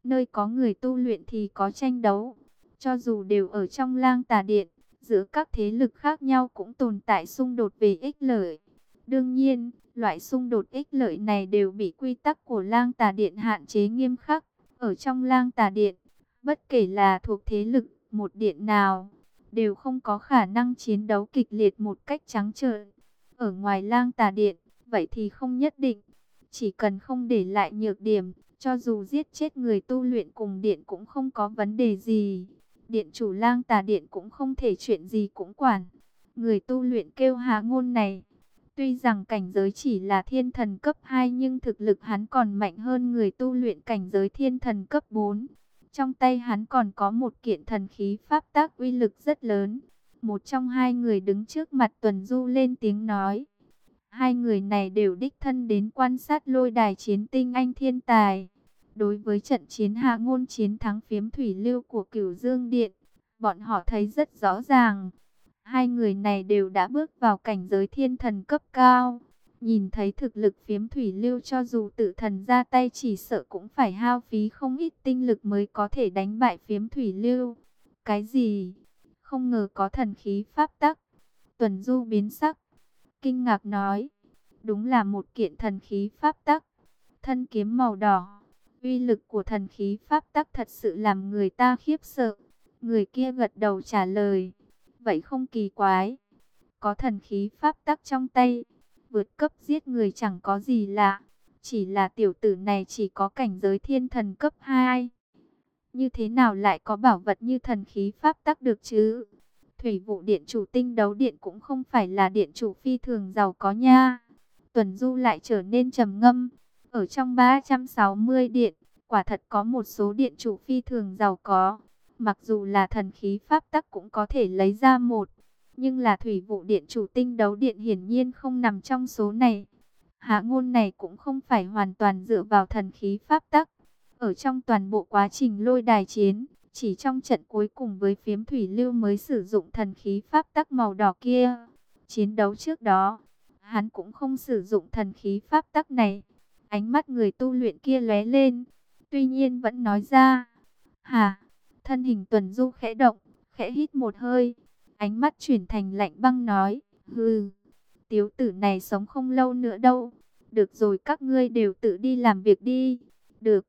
Nơi có người tu luyện thì có tranh đấu. Cho dù đều ở trong Lang Tà Điện, giữa các thế lực khác nhau cũng tồn tại xung đột về ích lợi. Đương nhiên, loại xung đột ích lợi này đều bị quy tắc của Lang Tà Điện hạn chế nghiêm khắc. Ở trong Lang Tà Điện, bất kể là thuộc thế lực một điện nào, đều không có khả năng chiến đấu kịch liệt một cách trắng trợn. Ở ngoài Lang Tà Điện, vậy thì không nhất định. Chỉ cần không để lại nhược điểm, cho dù giết chết người tu luyện cùng điện cũng không có vấn đề gì. Điện chủ Lang Tà Điện cũng không thể chuyện gì cũng quản. Người tu luyện kêu Hạ Ngôn này, tuy rằng cảnh giới chỉ là thiên thần cấp 2 nhưng thực lực hắn còn mạnh hơn người tu luyện cảnh giới thiên thần cấp 4. Trong tay hắn còn có một kiện thần khí pháp tác uy lực rất lớn. Một trong hai người đứng trước mặt Tuần Du lên tiếng nói. Hai người này đều đích thân đến quan sát lôi đài chiến tinh anh thiên tài. Đối với trận chiến Hạ Ngôn chiến thắng phiếm thủy lưu của Cửu Dương Điện, bọn họ thấy rất rõ ràng. Hai người này đều đã bước vào cảnh giới thiên thần cấp cao. Nhìn thấy thực lực phiếm thủy lưu, cho dù tự thần ra tay chỉ sợ cũng phải hao phí không ít tinh lực mới có thể đánh bại phiếm thủy lưu. Cái gì? Không ngờ có thần khí pháp tắc. Tuần Du biến sắc, kinh ngạc nói. Đúng là một kiện thần khí pháp tắc. Thân kiếm màu đỏ. Uy lực của thần khí pháp tắc thật sự làm người ta khiếp sợ. Người kia gật đầu trả lời. Vậy không kỳ quái. Có thần khí pháp tắc trong tay, vượt cấp giết người chẳng có gì lạ. Chỉ là tiểu tử này chỉ có cảnh giới thiên thần cấp 2. Như thế nào lại có bảo vật như thần khí pháp tắc được chứ? Thủy vụ điện chủ Tinh Đấu Điện cũng không phải là điện chủ phi thường giàu có nha. Tuần Du lại trở nên trầm ngâm. Ở trong 360 điện, quả thật có một số điện chủ phi thường giàu có. Mặc dù là thần khí pháp tắc cũng có thể lấy ra một. Nhưng là thủy vụ điện chủ Tinh Đấu Điện hiển nhiên không nằm trong số này. Hạ Ngôn này cũng không phải hoàn toàn dựa vào thần khí pháp tắc. Ở trong toàn bộ quá trình lôi đài chiến, chỉ trong trận cuối cùng với phiếm thủy lưu mới sử dụng thần khí pháp tắc màu đỏ kia. Chiến đấu trước đó, hắn cũng không sử dụng thần khí pháp tắc này. Ánh mắt người tu luyện kia lóe lên, tuy nhiên vẫn nói ra. Hả? Thân hình Tuần Du khẽ động, khẽ hít một hơi. Ánh mắt chuyển thành lạnh băng nói. Hừ, tiểu tử này sống không lâu nữa đâu. Được rồi, các ngươi đều tự đi làm việc đi. Được.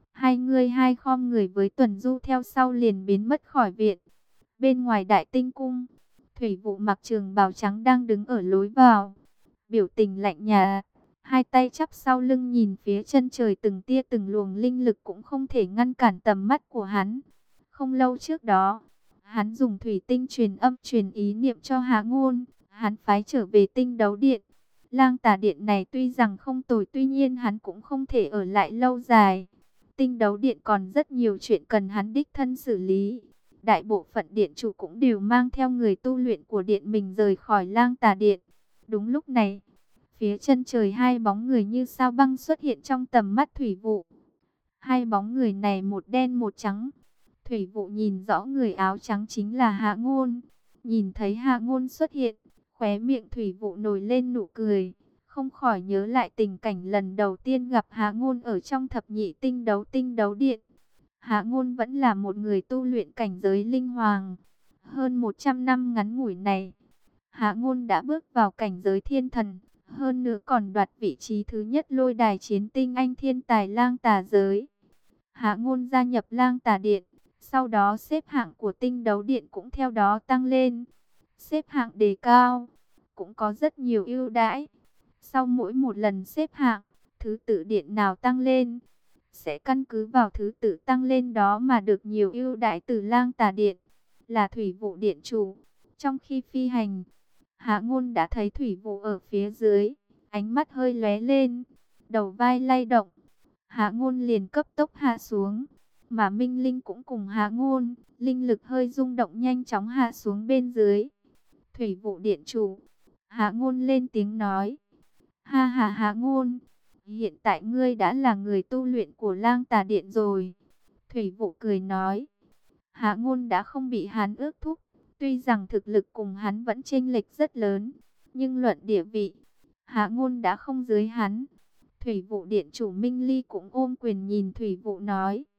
Hai khom người với Tuần Du theo sau liền biến mất khỏi viện. Bên ngoài Đại Tinh Cung, Thủy Vụ mặc trường bào trắng đang đứng ở lối vào, biểu tình lạnh nhạt, hai tay chắp sau lưng nhìn phía chân trời, từng tia từng luồng linh lực cũng không thể ngăn cản tầm mắt của hắn. Không lâu trước đó, hắn dùng thủy tinh truyền âm truyền ý niệm cho Hạ Ngôn, hắn phái trở về Tinh Đấu Điện. Lang Tà Điện này tuy rằng không tồi, tuy nhiên hắn cũng không thể ở lại lâu dài. Tinh Đấu Điện còn rất nhiều chuyện cần hắn đích thân xử lý. Đại bộ phận điện chủ cũng đều mang theo người tu luyện của điện mình rời khỏi Lang Tà Điện. Đúng lúc này, phía chân trời hai bóng người như sao băng xuất hiện trong tầm mắt Thủy Vụ. Hai bóng người này một đen một trắng. Thủy Vụ nhìn rõ người áo trắng chính là Hạ Ngôn. Nhìn thấy Hạ Ngôn xuất hiện, khóe miệng Thủy Vụ nổi lên nụ cười. Không khỏi nhớ lại tình cảnh lần đầu tiên gặp Hạ Ngôn ở trong thập nhị tinh đấu điện. Hạ Ngôn vẫn là một người tu luyện cảnh giới linh hoàng. Hơn 100 năm ngắn ngủi này, Hạ Ngôn đã bước vào cảnh giới thiên thần. Hơn nữa còn đoạt vị trí thứ nhất lôi đài chiến tinh anh thiên tài Lang Tà giới. Hạ Ngôn gia nhập Lang Tà Điện. Sau đó xếp hạng của Tinh Đấu Điện cũng theo đó tăng lên. Xếp hạng đề cao, cũng có rất nhiều ưu đãi. Sau mỗi một lần xếp hạng, thứ tự điện nào tăng lên, sẽ căn cứ vào thứ tự tăng lên đó mà được nhiều ưu đãi từ Lang Tà Điện, là Thủy Vụ Điện chủ. Trong khi phi hành, Hạ Ngôn đã thấy Thủy Vụ ở phía dưới, ánh mắt hơi lóe lên, đầu vai lay động. Hạ Ngôn liền cấp tốc hạ xuống, mà Minh Linh cũng cùng Hạ Ngôn, linh lực hơi rung động nhanh chóng hạ xuống bên dưới. Thủy Vụ Điện chủ, Hạ Ngôn lên tiếng nói. Ha ha, Hạ Ngôn, hiện tại ngươi đã là người tu luyện của Lang Tà Điện rồi. Thủy Vụ cười nói. Hạ Ngôn đã không bị hắn ước thúc, tuy rằng thực lực cùng hắn vẫn chênh lệch rất lớn, nhưng luận địa vị, Hạ Ngôn đã không dưới hắn. Thủy Vụ Điện chủ Minh Ly cũng ôm quyền nhìn Thủy Vụ nói.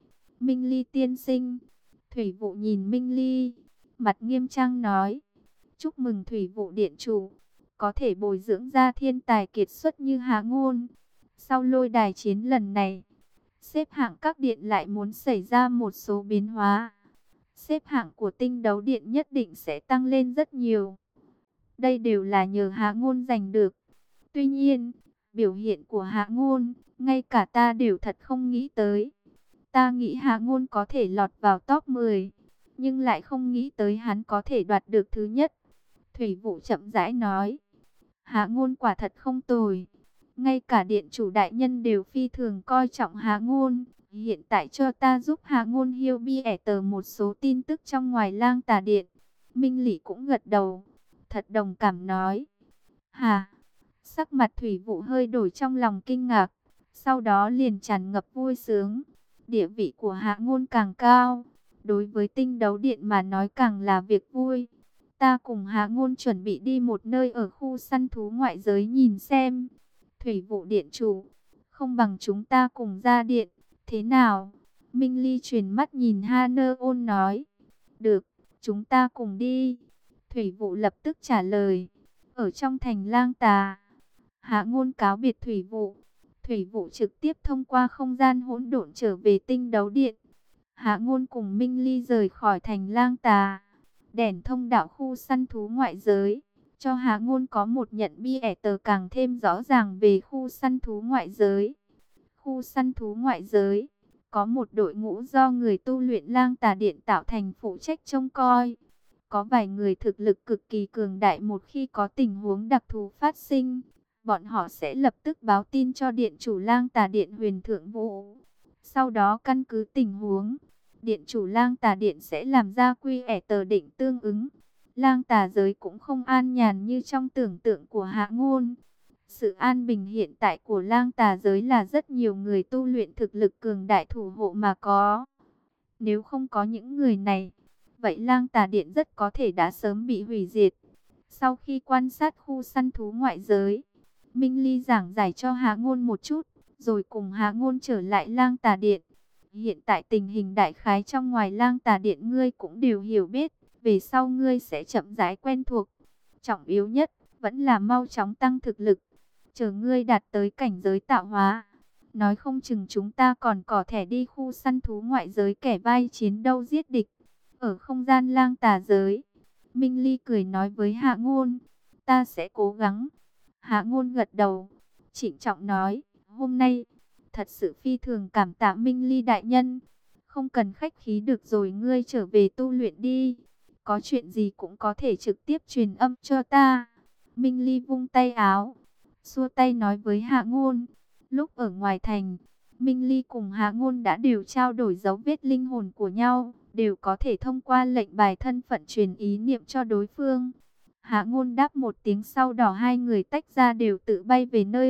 Minh Ly tiên sinh. Thủy Vụ nhìn Minh Ly, mặt nghiêm trang nói, chúc mừng Thủy Vụ điện chủ, có thể bồi dưỡng ra thiên tài kiệt xuất như Hạ Ngôn. Sau lôi đài chiến lần này, xếp hạng các điện lại muốn xảy ra một số biến hóa. Xếp hạng của tinh đấu điện nhất định sẽ tăng lên rất nhiều. Đây đều là nhờ Hạ Ngôn giành được. Tuy nhiên, biểu hiện của Hạ Ngôn, ngay cả ta đều thật không nghĩ tới. Ta nghĩ Hạ Ngôn có thể lọt vào top 10, nhưng lại không nghĩ tới hắn có thể đoạt được thứ nhất. Thủy Vụ chậm rãi nói, Hạ Ngôn quả thật không tồi. Ngay cả điện chủ đại nhân đều phi thường coi trọng Hạ Ngôn. Hiện tại cho ta giúp Hạ Ngôn hiểu biết một số tin tức trong ngoài Lang Tà Điện. Minh Lỷ cũng gật đầu, thật đồng cảm nói. Hà, sắc mặt Thủy Vụ hơi đổi trong lòng kinh ngạc, sau đó liền tràn ngập vui sướng. Địa vị của Hạ Ngôn càng cao, đối với tinh đấu điện mà nói càng là việc vui. Ta cùng Hạ Ngôn chuẩn bị đi một nơi ở khu săn thú ngoại giới nhìn xem. Thủy Vụ điện chủ, không bằng chúng ta cùng ra điện, thế nào? Minh Ly chuyển mắt nhìn Hana Ôn nói. Được, chúng ta cùng đi. Thủy Vụ lập tức trả lời. Ở trong thành Lang Tà, Hạ Ngôn cáo biệt Thủy Vụ. Thủy Vụ trực tiếp thông qua không gian hỗn độn trở về tinh đấu điện. Hạ Ngôn cùng Minh Ly rời khỏi thành Lang Tà, đèn thông đạo khu săn thú ngoại giới, cho Hạ Ngôn có một nhận biết càng thêm rõ ràng về khu săn thú ngoại giới. Khu săn thú ngoại giới có một đội ngũ do người tu luyện Lang Tà Điện tạo thành phụ trách trông coi. Có vài người thực lực cực kỳ cường đại, một khi có tình huống đặc thù phát sinh, bọn họ sẽ lập tức báo tin cho điện chủ Lang Tà Điện Huyền Thượng Vũ. Sau đó căn cứ tình huống, điện chủ Lang Tà Điện sẽ làm ra tờ định tương ứng. Lang Tà giới cũng không an nhàn như trong tưởng tượng của Hạ Ngôn. Sự an bình hiện tại của Lang Tà giới là rất nhiều người tu luyện thực lực cường đại thủ hộ mà có. Nếu không có những người này, vậy Lang Tà Điện rất có thể đã sớm bị hủy diệt. Sau khi quan sát khu săn thú ngoại giới, Minh Ly giảng giải cho Hạ Ngôn một chút, rồi cùng Hạ Ngôn trở lại Lang Tà Điện. Hiện tại tình hình đại khái trong ngoài Lang Tà Điện ngươi cũng đều hiểu biết, về sau ngươi sẽ chậm rãi quen thuộc. Trọng yếu nhất vẫn là mau chóng tăng thực lực, chờ ngươi đạt tới cảnh giới tạo hóa. Nói không chừng chúng ta còn có thể đi khu săn thú ngoại giới kẻ vai chiến đâu giết địch. Ở không gian Lang Tà giới, Minh Ly cười nói với Hạ Ngôn, ta sẽ cố gắng. Hạ Ngôn gật đầu, trịnh trọng nói, hôm nay thật sự phi thường cảm tạ Minh Ly đại nhân. Không cần khách khí được rồi, ngươi trở về tu luyện đi. Có chuyện gì cũng có thể trực tiếp truyền âm cho ta. Minh Ly vung tay áo, xua tay nói với Hạ Ngôn. Lúc ở ngoài thành, Minh Ly cùng Hạ Ngôn đã đều trao đổi dấu vết linh hồn của nhau, đều có thể thông qua lệnh bài thân phận truyền ý niệm cho đối phương. Hạ Ngôn đáp một tiếng, sau đó hai người tách ra đều tự bay về nơi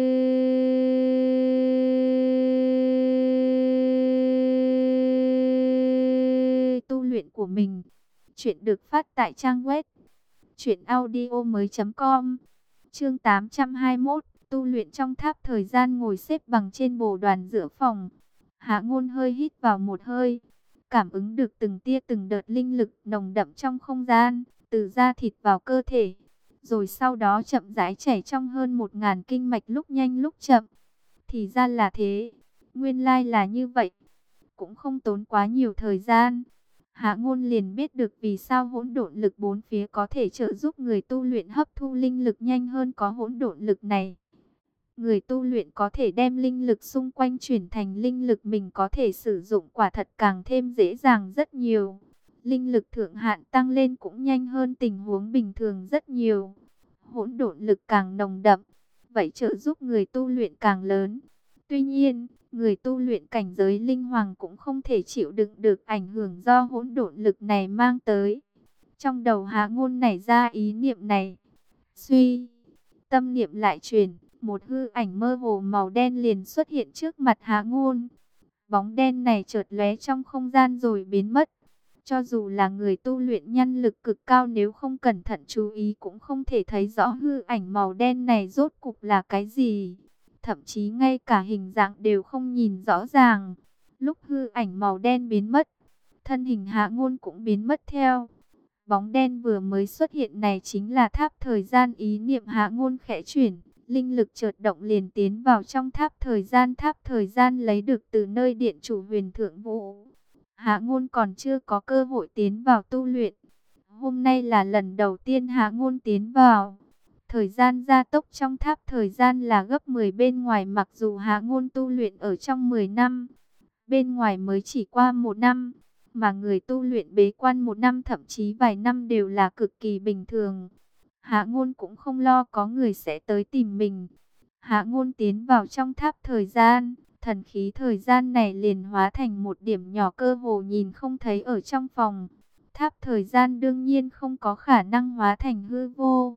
tu luyện của mình. Chuyện được phát tại trang web truyệnaudiomoi.com. Chương 821, tu luyện trong tháp thời gian. Ngồi xếp bằng trên bồ đoàn giữa phòng, Hạ Ngôn hơi hít vào một hơi, cảm ứng được từng tia từng đợt linh lực nồng đậm trong không gian, từ da thịt vào cơ thể, rồi sau đó chậm rãi chảy trong hơn 1000 kinh mạch, lúc nhanh lúc chậm. Thì ra là thế, nguyên lai là như vậy. Cũng không tốn quá nhiều thời gian, Hạ Ngôn liền biết được vì sao hỗn độn lực bốn phía có thể trợ giúp người tu luyện hấp thu linh lực nhanh hơn. Có hỗn độn lực này, người tu luyện có thể đem linh lực xung quanh chuyển thành linh lực mình có thể sử dụng, quả thật càng thêm dễ dàng rất nhiều. Linh lực thượng hạn tăng lên cũng nhanh hơn tình huống bình thường rất nhiều. Hỗn độn lực càng nồng đậm, vậy trợ giúp người tu luyện càng lớn. Tuy nhiên, người tu luyện cảnh giới linh hoàng cũng không thể chịu đựng được ảnh hưởng do hỗn độn lực này mang tới. Trong đầu Hạ Ngôn nảy ra ý niệm này, suy, tâm niệm lại chuyển, một hư ảnh mơ hồ màu đen liền xuất hiện trước mặt Hạ Ngôn. Bóng đen này chợt lóe trong không gian rồi biến mất. Cho dù là người tu luyện nhân lực cực cao, nếu không cẩn thận chú ý cũng không thể thấy rõ hư ảnh màu đen này rốt cục là cái gì. Thậm chí ngay cả hình dạng đều không nhìn rõ ràng. Lúc hư ảnh màu đen biến mất, thân hình Hạ Ngôn cũng biến mất theo. Bóng đen vừa mới xuất hiện này chính là tháp thời gian. Ý niệm Hạ Ngôn khẽ chuyển, linh lực chợt động liền tiến vào trong tháp thời gian. Tháp thời gian lấy được từ nơi điện chủ Huyền Thượng Vũ. Hạ Ngôn còn chưa có cơ hội tiến vào tu luyện. Hôm nay là lần đầu tiên Hạ Ngôn tiến vào. Thời gian gia tốc trong tháp thời gian là gấp 10 bên ngoài, mặc dù Hạ Ngôn tu luyện ở trong 10 năm. Bên ngoài mới chỉ qua 1 năm, mà người tu luyện bế quan 1 năm thậm chí vài năm đều là cực kỳ bình thường. Hạ Ngôn cũng không lo có người sẽ tới tìm mình. Hạ Ngôn tiến vào trong tháp thời gian, thần khí thời gian này liền hóa thành một điểm nhỏ cơ hồ nhìn không thấy ở trong phòng. Tháp thời gian đương nhiên không có khả năng hóa thành hư vô.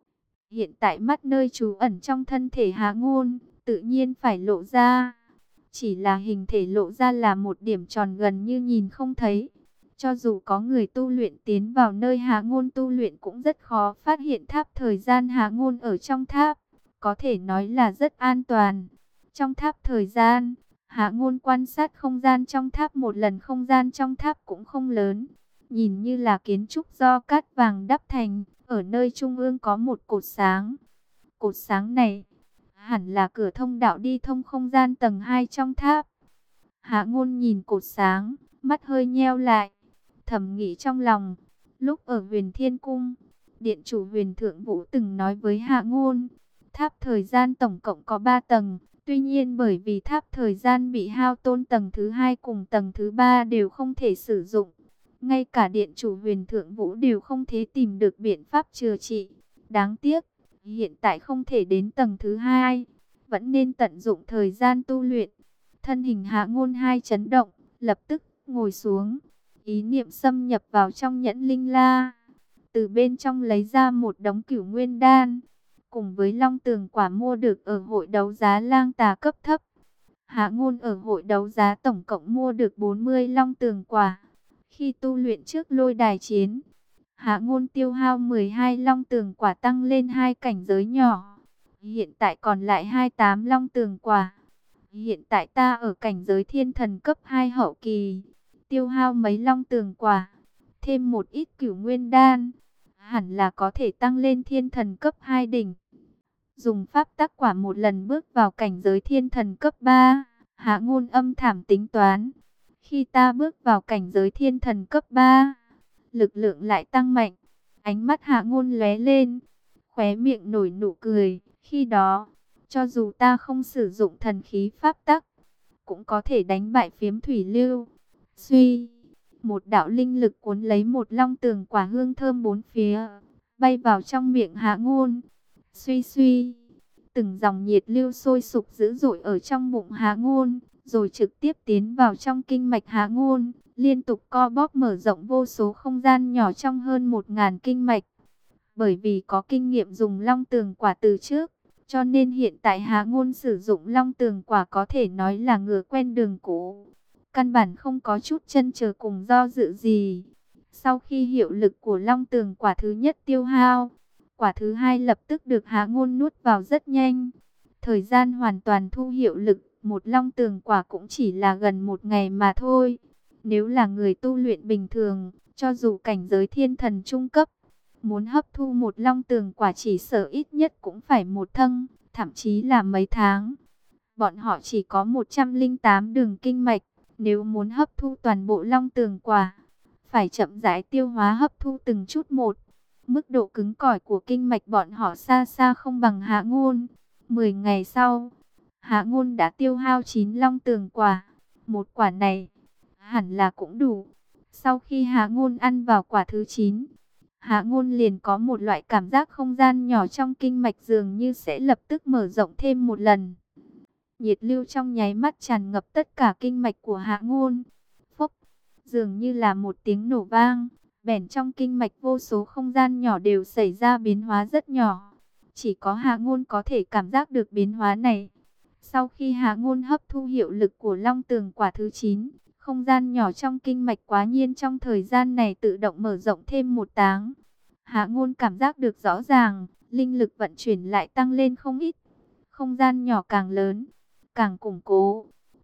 Hiện tại mắt nơi trú ẩn trong thân thể Hạ Ngôn, tự nhiên phải lộ ra. Chỉ là hình thể lộ ra là một điểm tròn gần như nhìn không thấy. Cho dù có người tu luyện tiến vào nơi Hạ Ngôn tu luyện cũng rất khó phát hiện tháp thời gian Hạ Ngôn ở trong tháp. Có thể nói là rất an toàn. Trong tháp thời gian, Hạ Ngôn quan sát không gian trong tháp một lần. Không gian trong tháp cũng không lớn, nhìn như là kiến trúc do cát vàng đắp thành. Ở nơi trung ương có một cột sáng. Cột sáng này hẳn là cửa thông đạo đi thông không gian tầng 2 trong tháp. Hạ Ngôn nhìn cột sáng, mắt hơi nheo lại, thầm nghĩ trong lòng. Lúc ở Huyền Thiên Cung, điện chủ Huyền Thượng Vũ từng nói với Hạ Ngôn, tháp thời gian tổng cộng có 3 tầng. Tuy nhiên bởi vì tháp thời gian bị hao tổn, tầng thứ 2 cùng tầng thứ 3 đều không thể sử dụng. Ngay cả điện chủ Huyền Thượng Vũ đều không thể tìm được biện pháp chữa trị. Đáng tiếc, hiện tại không thể đến tầng thứ 2, vẫn nên tận dụng thời gian tu luyện. Thân hình Hạ Ngôn hai chấn động, lập tức ngồi xuống. Ý niệm xâm nhập vào trong nhẫn linh la. Từ bên trong lấy ra một đống cửu nguyên đan, cùng với long tường quả mua được ở hội đấu giá lang tà cấp thấp. Hạ Ngôn ở hội đấu giá tổng cộng mua được 40 long tường quả. Khi tu luyện trước lôi đài chiến, Hạ Ngôn tiêu hao 12 long tường quả tăng lên 2 cảnh giới nhỏ. Hiện tại còn lại 28 long tường quả. Hiện tại ta ở cảnh giới thiên thần cấp 2 hậu kỳ. Tiêu hao mấy long tường quả, thêm một ít cửu nguyên đan, hẳn là có thể tăng lên thiên thần cấp 2 đỉnh. Dùng pháp tắc quả một lần bước vào cảnh giới thiên thần cấp 3. Hạ Ngôn âm thầm tính toán. Khi ta bước vào cảnh giới thiên thần cấp 3, lực lượng lại tăng mạnh. Ánh mắt Hạ Ngôn lóe lên, khóe miệng nổi nụ cười. Khi đó, cho dù ta không sử dụng thần khí pháp tắc, cũng có thể đánh bại phiếm thủy lưu. Suy, một đạo linh lực cuốn lấy một long tường quả hương thơm bốn phía, bay vào trong miệng Hạ Ngôn. Suy suy, từng dòng nhiệt lưu sôi sục dữ dội ở trong bụng Hạ Ngôn, rồi trực tiếp tiến vào trong kinh mạch Hạ Ngôn, liên tục co bóp mở rộng vô số không gian nhỏ trong hơn 1000 kinh mạch. Bởi vì có kinh nghiệm dùng long tường quả từ trước, cho nên hiện tại Hạ Ngôn sử dụng long tường quả có thể nói là ngựa quen đường cũ. Căn bản không có chút chần chờ cùng do dự gì. Sau khi hiệu lực của long tường quả thứ nhất tiêu hao, quả thứ hai lập tức được Hạ Ngôn nuốt vào rất nhanh. Thời gian hoàn toàn thu hiệu lực, một long tường quả cũng chỉ là gần 1 ngày mà thôi. Nếu là người tu luyện bình thường, cho dù cảnh giới thiên thần trung cấp, muốn hấp thu một long tường quả chỉ sợ ít nhất cũng phải một thâng, thậm chí là mấy tháng. Bọn họ chỉ có 108 đường kinh mạch, nếu muốn hấp thu toàn bộ long tường quả, phải chậm rãi tiêu hóa hấp thu từng chút một. Mức độ cứng cỏi của kinh mạch bọn họ xa xa không bằng Hạ Ngôn. 10 ngày sau, Hạ Ngôn đã tiêu hao 9 long tường quả. Một quả này hẳn là cũng đủ. Sau khi Hạ Ngôn ăn vào quả thứ 9, Hạ Ngôn liền có một loại cảm giác không gian nhỏ trong kinh mạch dường như sẽ lập tức mở rộng thêm một lần. Nhiệt lưu trong nháy mắt tràn ngập tất cả kinh mạch của Hạ Ngôn. Phốc, dường như là một tiếng nổ vang, bèn trong kinh mạch vô số không gian nhỏ đều xảy ra biến hóa rất nhỏ. Chỉ có Hạ Ngôn có thể cảm giác được biến hóa này. Sau khi Hạ Ngôn hấp thu hiệu lực của long tường quả thứ 9, không gian nhỏ trong kinh mạch quá nhiên trong thời gian này tự động mở rộng thêm một táng. Hạ Ngôn cảm giác được rõ ràng, linh lực vận chuyển lại tăng lên không ít. Không gian nhỏ càng lớn, càng củng cố.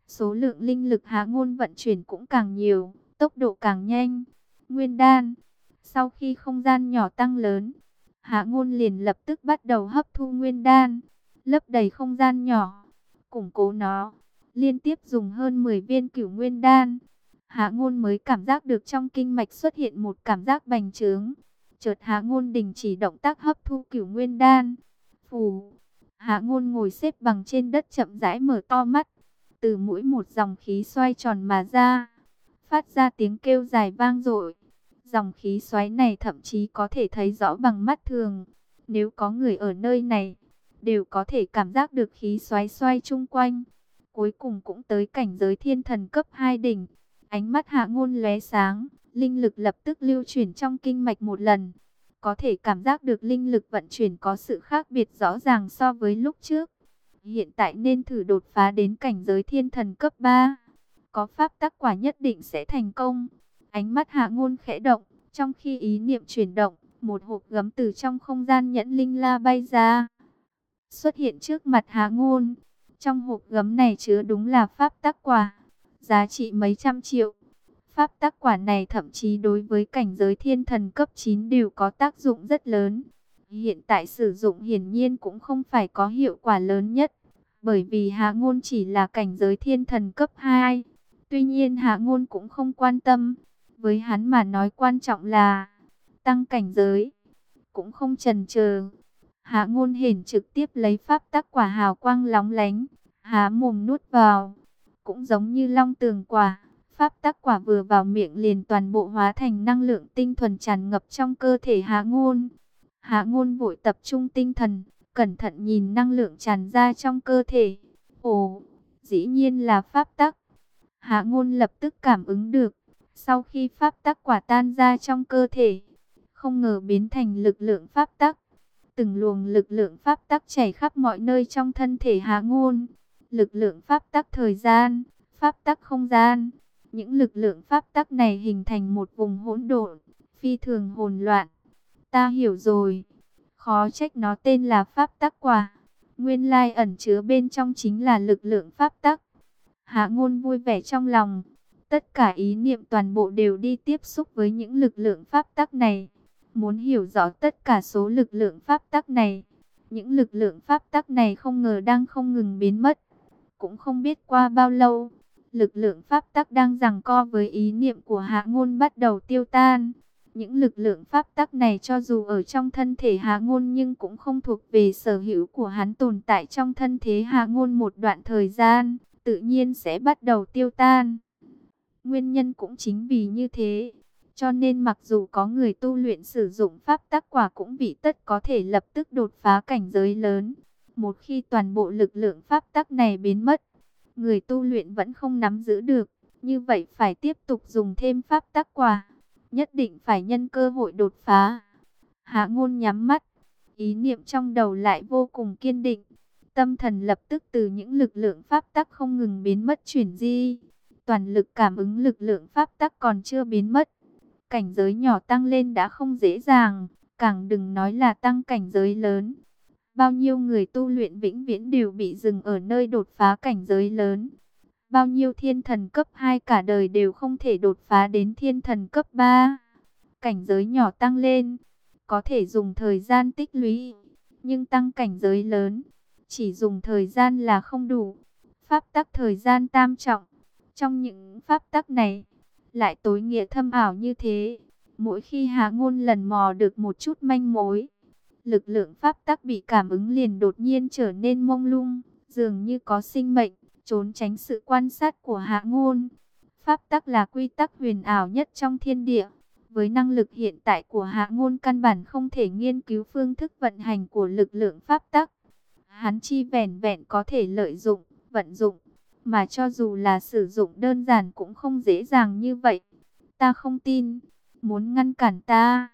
Số lượng linh lực Hạ Ngôn vận chuyển cũng càng nhiều, tốc độ càng nhanh. Nguyên đan. Sau khi không gian nhỏ tăng lớn, Hạ Ngôn liền lập tức bắt đầu hấp thu nguyên đan, lấp đầy không gian nhỏ, củng cố nó. Liên tiếp dùng hơn 10 viên cửu nguyên đan, Hạ Ngôn mới cảm giác được trong kinh mạch xuất hiện một cảm giác bành trướng. Chợt Hạ Ngôn đình chỉ động tác hấp thu cửu nguyên đan. Phù. Hạ Ngôn ngồi xếp bằng trên đất chậm rãi mở to mắt. Từ mũi một dòng khí xoay tròn mà ra, phát ra tiếng kêu dài vang dội. Dòng khí xoáy này thậm chí có thể thấy rõ bằng mắt thường. Nếu có người ở nơi này, đều có thể cảm giác được khí xoáy xoay chung quanh. Cuối cùng cũng tới cảnh giới thiên thần cấp 2 đỉnh. Ánh mắt Hạ Ngôn lóe sáng, linh lực lập tức lưu chuyển trong kinh mạch một lần. Có thể cảm giác được linh lực vận chuyển có sự khác biệt rõ ràng so với lúc trước. Hiện tại nên thử đột phá đến cảnh giới thiên thần cấp 3. Có pháp tắc quả nhất định sẽ thành công. Ánh mắt Hạ Ngôn khẽ động, trong khi ý niệm chuyển động, một hộp gấm từ trong không gian nhẫn linh la bay ra, xuất hiện trước mặt Hạ Ngôn. Trong hộp gấm này chứa đúng là pháp tắc quả, giá trị mấy trăm triệu. Pháp tắc quả này thậm chí đối với cảnh giới thiên thần cấp 9 đều có tác dụng rất lớn. Hiện tại sử dụng hiển nhiên cũng không phải có hiệu quả lớn nhất, bởi vì Hạ Ngôn chỉ là cảnh giới thiên thần cấp 2. Tuy nhiên Hạ Ngôn cũng không quan tâm. Với hắn mà nói quan trọng là tăng cảnh giới. Cũng không chần chờ, Hạ Ngôn hển trực tiếp lấy pháp tắc quả hào quang lóng lánh, há mồm nuốt vào. Cũng giống như long tường quả, pháp tắc quả vừa vào miệng liền toàn bộ hóa thành năng lượng tinh thuần tràn ngập trong cơ thể Hạ Ngôn. Hạ Ngôn vội tập trung tinh thần, cẩn thận nhìn năng lượng tràn ra trong cơ thể. Ồ, dĩ nhiên là pháp tắc. Hạ Ngôn lập tức cảm ứng được, sau khi pháp tắc quả tan ra trong cơ thể, không ngờ biến thành lực lượng pháp tắc. Từng luồng lực lượng pháp tắc chảy khắp mọi nơi trong thân thể Hạ Ngôn. Lực lượng pháp tắc thời gian, pháp tắc không gian. Những lực lượng pháp tắc này hình thành một vùng hỗn độn, phi thường hỗn loạn. Ta hiểu rồi. Khó trách nó tên là pháp tắc quả. Nguyên lai ẩn chứa bên trong chính là lực lượng pháp tắc. Hạ Ngôn vui vẻ trong lòng. Tất cả ý niệm toàn bộ đều đi tiếp xúc với những lực lượng pháp tắc này. Muốn hiểu rõ tất cả số lực lượng pháp tắc này. Những lực lượng pháp tắc này không ngờ đang không ngừng biến mất. Cũng không biết qua bao lâu, lực lượng pháp tắc đang giằng co với ý niệm của Hạ Ngôn bắt đầu tiêu tan. Những lực lượng pháp tắc này cho dù ở trong thân thể Hạ Ngôn nhưng cũng không thuộc về sở hữu của hắn, tồn tại trong thân thể Hạ Ngôn một đoạn thời gian, tự nhiên sẽ bắt đầu tiêu tan. Nguyên nhân cũng chính vì như thế, cho nên mặc dù có người tu luyện sử dụng pháp tắc quả cũng bị tất có thể lập tức đột phá cảnh giới lớn. Một khi toàn bộ lực lượng pháp tắc này biến mất, người tu luyện vẫn không nắm giữ được, như vậy phải tiếp tục dùng thêm pháp tắc quả, nhất định phải nhân cơ hội đột phá. Hạ Ngôn nhắm mắt, ý niệm trong đầu lại vô cùng kiên định, tâm thần lập tức từ những lực lượng pháp tắc không ngừng biến mất chuyển di, toàn lực cảm ứng lực lượng pháp tắc còn chưa biến mất. Cảnh giới nhỏ tăng lên đã không dễ dàng, càng đừng nói là tăng cảnh giới lớn. Bao nhiêu người tu luyện vĩnh viễn đều bị dừng ở nơi đột phá cảnh giới lớn. Bao nhiêu thiên thần cấp 2 cả đời đều không thể đột phá đến thiên thần cấp 3. Cảnh giới nhỏ tăng lên, có thể dùng thời gian tích lũy, nhưng tăng cảnh giới lớn, chỉ dùng thời gian là không đủ. Pháp tắc thời gian tam trọng, trong những pháp tắc này, lại tối nghĩa thâm ảo như thế. Mỗi khi Hạ Ngôn lần mò được một chút manh mối, lực lượng pháp tắc bị cảm ứng liền đột nhiên trở nên mông lung, dường như có sinh mệnh, trốn tránh sự quan sát của Hạ Ngôn. Pháp tắc là quy tắc huyền ảo nhất trong thiên địa. Với năng lực hiện tại của Hạ Ngôn căn bản không thể nghiên cứu phương thức vận hành của lực lượng pháp tắc. Hắn chỉ vẻn vẹn có thể lợi dụng, vận dụng, mà cho dù là sử dụng đơn giản cũng không dễ dàng như vậy. Ta không tin, muốn ngăn cản ta?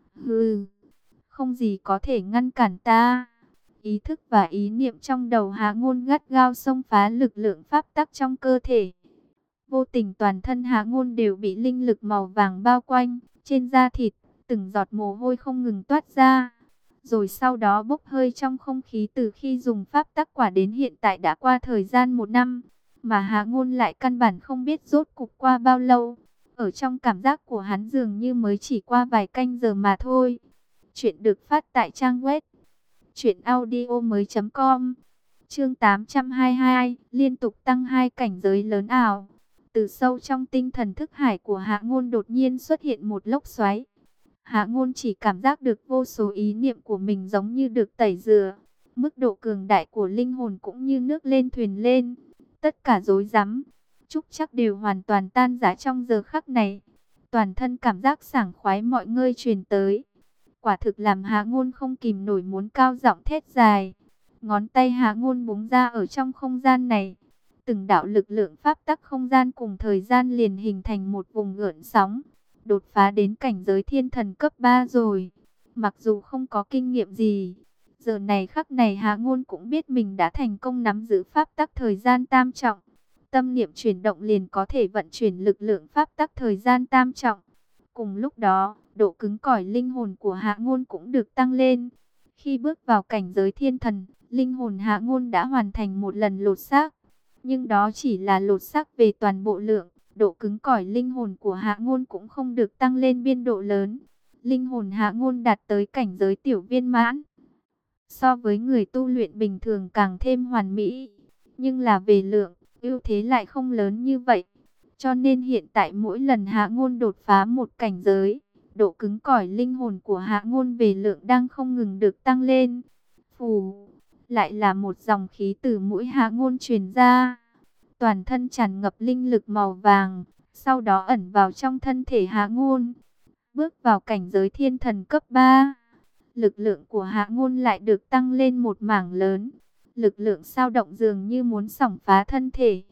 Hừ, không gì có thể ngăn cản ta. Ý thức và ý niệm trong đầu Hạ Ngôn gắt gao xông phá lực lượng pháp tắc trong cơ thể. Vô tình toàn thân Hạ Ngôn đều bị linh lực màu vàng bao quanh, trên da thịt, từng giọt mồ hôi không ngừng toát ra. Rồi sau đó bốc hơi trong không khí. Từ khi dùng pháp tắc quả đến hiện tại đã qua thời gian 1 năm. mà Hạ Ngôn lại căn bản không biết rốt cục qua bao lâu. Ở trong cảm giác của hắn dường như mới chỉ qua vài canh giờ mà thôi. Chuyện được phát tại trang web truyệnaudiomoi.com. Chương 822, liên tục tăng 2 cảnh giới lớn ảo. Từ sâu trong tinh thần thức hải của Hạ Ngôn đột nhiên xuất hiện một lốc xoáy. Hạ Ngôn chỉ cảm giác được vô số ý niệm của mình giống như được tẩy rửa. Mức độ cường đại của linh hồn cũng như nước lên thuyền lên. Tất cả rối rắm, trúc chắc đều hoàn toàn tan rã trong giờ khắc này. Toàn thân cảm giác sảng khoái mọi nơi truyền tới. Quả thực làm Hạ Ngôn không kìm nổi muốn cao giọng thét dài. Ngón tay Hạ Ngôn búng ra ở trong không gian này. Từng đạo lực lượng pháp tắc không gian cùng thời gian liền hình thành một vùng gợn sóng. Đột phá đến cảnh giới thiên thần cấp 3 rồi. Mặc dù không có kinh nghiệm gì, giờ này khắc này Hạ Ngôn cũng biết mình đã thành công nắm giữ pháp tắc thời gian tam trọng. Tâm niệm chuyển động liền có thể vận chuyển lực lượng pháp tắc thời gian tam trọng. Cùng lúc đó, độ cứng cỏi linh hồn của Hạ Ngôn cũng được tăng lên. Khi bước vào cảnh giới thiên thần, linh hồn Hạ Ngôn đã hoàn thành một lần lột xác. Nhưng đó chỉ là lột xác về toàn bộ lượng. Độ cứng cỏi linh hồn của Hạ Ngôn cũng không được tăng lên biên độ lớn. Linh hồn Hạ Ngôn đạt tới cảnh giới tiểu viên mãn. So với người tu luyện bình thường càng thêm hoàn mỹ. Nhưng là về lượng, ưu thế lại không lớn như vậy. Cho nên hiện tại mỗi lần Hạ Ngôn đột phá một cảnh giới, độ cứng cỏi linh hồn của Hạ Ngôn về lượng đang không ngừng được tăng lên. Phù, lại là một dòng khí từ mũi Hạ Ngôn truyền ra. Toàn thân tràn ngập linh lực màu vàng, sau đó ẩn vào trong thân thể Hạ Ngôn. Bước vào cảnh giới thiên thần cấp 3, lực lượng của Hạ Ngôn lại được tăng lên một mảng lớn. Lực lượng dao động dường như muốn xổng phá thân thể.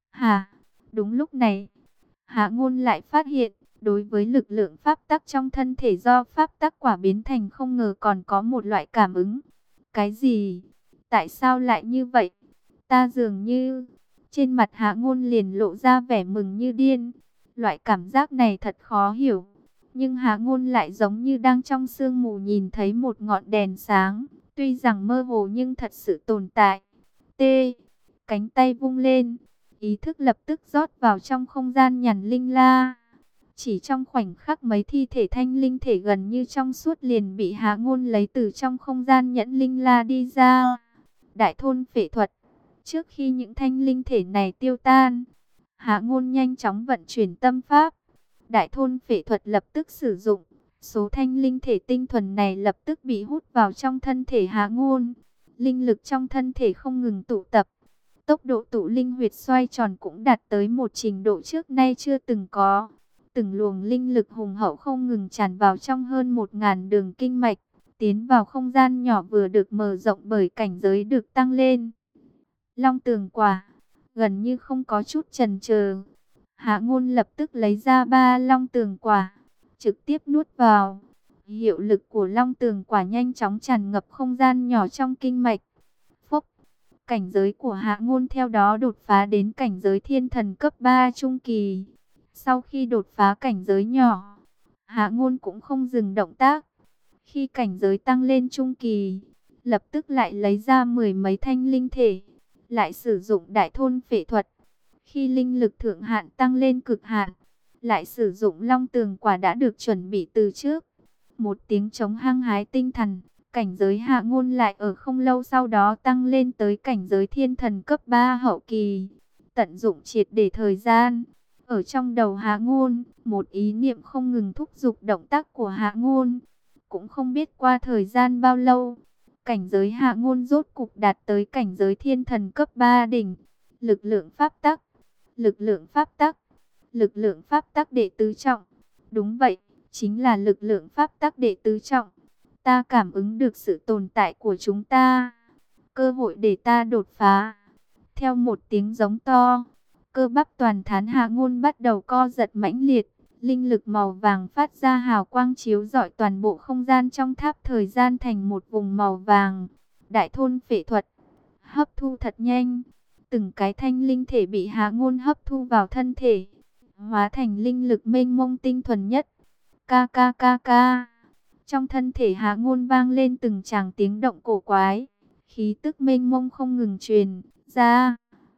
Đúng lúc này, Hạ Ngôn lại phát hiện, đối với lực lượng pháp tắc trong thân thể do pháp tắc quả biến thành không ngờ còn có một loại cảm ứng. Cái gì? Tại sao lại như vậy? Ta dường như... Trên mặt Hạ Ngôn liền lộ ra vẻ mừng như điên. Loại cảm giác này thật khó hiểu. Nhưng Hạ Ngôn lại giống như đang trong sương mù nhìn thấy một ngọn đèn sáng. Tuy rằng mơ hồ nhưng thật sự tồn tại. T. Cánh tay vung lên. Ý thức lập tức rót vào trong không gian nhàn linh la. Chỉ trong khoảnh khắc mấy thi thể thanh linh thể gần như trong suốt liền bị Hạ Ngôn lấy từ trong không gian nhẫn linh la đi ra. Đại thôn phệ thuật. Trước khi những thanh linh thể này tiêu tan, Hạ Ngôn nhanh chóng vận chuyển tâm pháp. Đại thôn phệ thuật lập tức sử dụng. Số thanh linh thể tinh thuần này lập tức bị hút vào trong thân thể Hạ Ngôn. Linh lực trong thân thể không ngừng tụ tập. Tốc độ tụ linh huyệt xoay tròn cũng đạt tới một trình độ trước nay chưa từng có. Từng luồng linh lực hùng hậu không ngừng tràn vào trong hơn 1000 đường kinh mạch, tiến vào không gian nhỏ vừa được mở rộng bởi cảnh giới được tăng lên. Long tường quả, gần như không có chút chần chờ, Hạ Ngôn lập tức lấy ra 3 long tường quả, trực tiếp nuốt vào. Hiệu lực của long tường quả nhanh chóng tràn ngập không gian nhỏ trong kinh mạch. Phốc, cảnh giới của Hạ Ngôn theo đó đột phá đến cảnh giới thiên thần cấp 3 trung kỳ. Sau khi đột phá cảnh giới nhỏ, Hạ Ngôn cũng không dừng động tác. Khi cảnh giới tăng lên trung kỳ, lập tức lại lấy ra 10 mấy thanh linh thể, lại sử dụng đại thôn phệ thuật. Khi linh lực thượng hạn tăng lên cực hạn, lại sử dụng long tường quả đã được chuẩn bị từ trước. Một tiếng trống hăng hái tinh thần, cảnh giới Hạ Ngôn lại ở không lâu sau đó tăng lên tới cảnh giới thiên thần cấp 3 hậu kỳ. Tận dụng triệt để thời gian. Ở trong đầu Hạ Ngôn, một ý niệm không ngừng thúc giục động tác của Hạ Ngôn. Cũng không biết qua thời gian bao lâu, cảnh giới Hạ Ngôn rốt cục đạt tới cảnh giới thiên thần cấp 3 đỉnh. Lực lượng pháp tắc, lực lượng pháp tắc, lực lượng pháp tắc đệ tứ trọng. Đúng vậy, chính là lực lượng pháp tắc đệ tứ trọng. Ta cảm ứng được sự tồn tại của chúng ta. Cơ hội để ta đột phá. Theo một tiếng giống to, cơ bắp toàn thán Hạ Ngôn bắt đầu co giật mãnh liệt. Linh lực màu vàng phát ra hào quang chiếu rọi toàn bộ không gian trong tháp thời gian thành một vùng màu vàng. Đại thôn phệ thuật, hấp thu thật nhanh. Từng cái thanh linh thể bị Hạ Ngôn hấp thu vào thân thể, hóa thành linh lực mênh mông tinh thuần nhất. Ca ca ca ca. Trong thân thể Hạ Ngôn vang lên từng tràng tiếng động cổ quái. Khí tức mênh mông không ngừng truyền ra.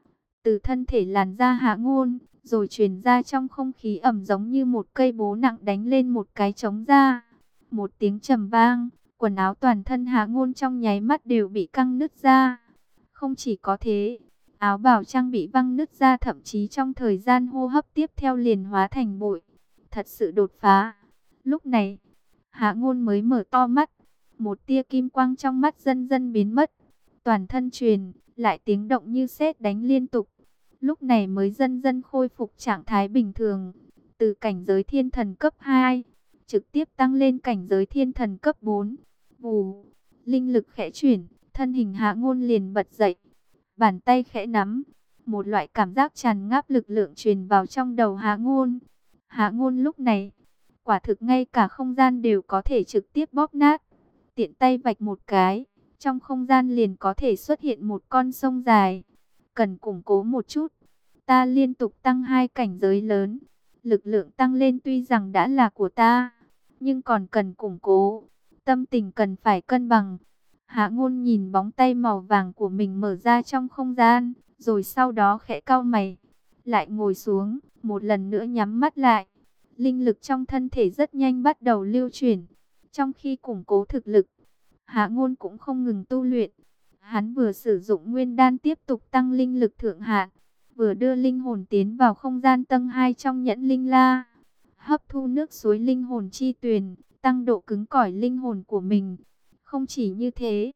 từ thân thể làn ra Hạ Ngôn, rồi truyền ra trong không khí ẩm giống như một cây búa nặng đánh lên một cái trống ra. Một tiếng trầm vang, quần áo toàn thân Hạ Ngôn trong nháy mắt đều bị căng nứt ra. Không chỉ có thế, áo bào trang bị văng nứt ra, thậm chí trong thời gian hô hấp tiếp theo liền hóa thành bụi. Thật sự đột phá. Lúc này, Hạ Ngôn mới mở to mắt, một tia kim quang trong mắt dần dần biến mất. Toàn thân truyền lại tiếng động như sét đánh liên tục. Lúc này mới dần dần khôi phục trạng thái bình thường. Từ cảnh giới thiên thần cấp 2, trực tiếp tăng lên cảnh giới thiên thần cấp 4. Vù, linh lực khẽ chuyển, thân hình Hạ Ngôn liền bật dậy. Bàn tay khẽ nắm, một loại cảm giác tràn ngập lực lượng truyền vào trong đầu Hạ Ngôn. Hạ Ngôn lúc này, quả thực ngay cả không gian đều có thể trực tiếp bóp nát. Tiện tay vạch một cái, trong không gian liền có thể xuất hiện một con sông dài. Cần củng cố một chút. Ta liên tục tăng 2 cảnh giới lớn. Lực lượng tăng lên tuy rằng đã là của ta, nhưng còn cần củng cố. Tâm tình cần phải cân bằng. Hạ Ngôn nhìn bóng tay màu vàng của mình mở ra trong không gian, rồi sau đó khẽ cau mày, lại ngồi xuống, một lần nữa nhắm mắt lại. Linh lực trong thân thể rất nhanh bắt đầu lưu chuyển. Trong khi củng cố thực lực, Hạ Ngôn cũng không ngừng tu luyện. Hắn vừa sử dụng nguyên đan tiếp tục tăng linh lực thượng hạn, vừa đưa linh hồn tiến vào không gian tầng 2 trong nhẫn linh la, hấp thu nước suối linh hồn chi tuyền, tăng độ cứng cỏi linh hồn của mình. Không chỉ như thế,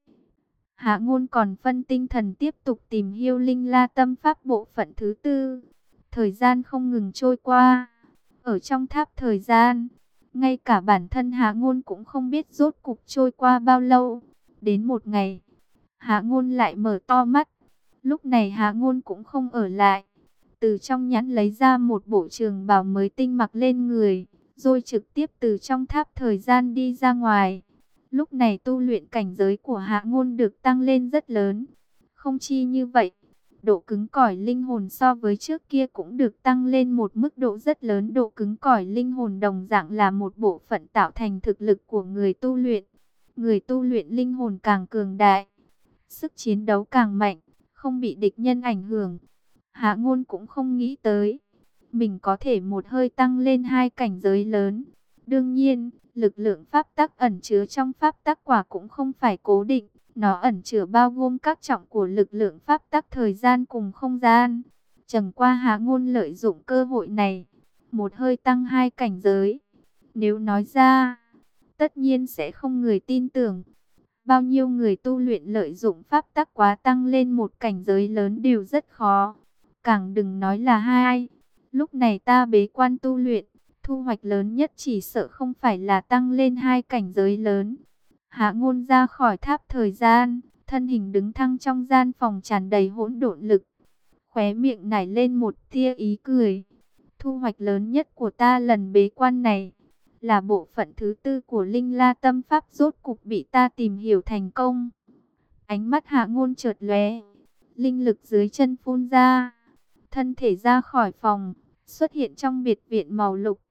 Hạ Ngôn còn phân tinh thần tiếp tục tìm hiểu linh la tâm pháp bộ phận thứ 4. Thời gian không ngừng trôi qua. Ở trong tháp thời gian, ngay cả bản thân Hạ Ngôn cũng không biết rốt cục trôi qua bao lâu. Đến một ngày, Hạ Ngôn lại mở to mắt. Lúc này Hạ Ngôn cũng không ở lại. Từ trong nhẫn lấy ra một bộ trường bào mới tinh mặc lên người, rồi trực tiếp từ trong tháp thời gian đi ra ngoài. Lúc này tu luyện cảnh giới của Hạ Ngôn được tăng lên rất lớn. Không chi như vậy, độ cứng cỏi linh hồn so với trước kia cũng được tăng lên một mức độ rất lớn. Độ cứng cỏi linh hồn đồng dạng là một bộ phận tạo thành thực lực của người tu luyện. Người tu luyện linh hồn càng cường đại, sức chiến đấu càng mạnh, không bị địch nhân ảnh hưởng. Hạ Ngôn cũng không nghĩ tới mình có thể một hơi tăng lên 2 cảnh giới lớn. Đương nhiên, lực lượng pháp tắc ẩn chứa trong pháp tắc quả cũng không phải cố định. Nó ẩn chứa bao gồm các trọng của lực lượng pháp tắc thời gian cùng không gian. Chẳng qua Hạ Ngôn lợi dụng cơ hội này, một hơi tăng 2 cảnh giới. Nếu nói ra, tất nhiên sẽ không người tin tưởng. Bao nhiêu người tu luyện lợi dụng pháp tắc quá tăng lên một cảnh giới lớn đều rất khó. Càng đừng nói là 2. Lúc này ta bế quan tu luyện, thu hoạch lớn nhất chỉ sợ không phải là tăng lên 2 cảnh giới lớn. Hạ Ngôn ra khỏi tháp thời gian, thân hình đứng thăng trong gian phòng tràn đầy hỗn độn lực. Khóe miệng nảy lên một tia ý cười. Thu hoạch lớn nhất của ta lần bế quan này là bộ phận thứ 4 của Linh La Tâm Pháp rốt cục bị ta tìm hiểu thành công. Ánh mắt Hạ Ngôn chợt lóe, linh lực dưới chân phun ra, thân thể ra khỏi phòng, xuất hiện trong biệt viện màu lục.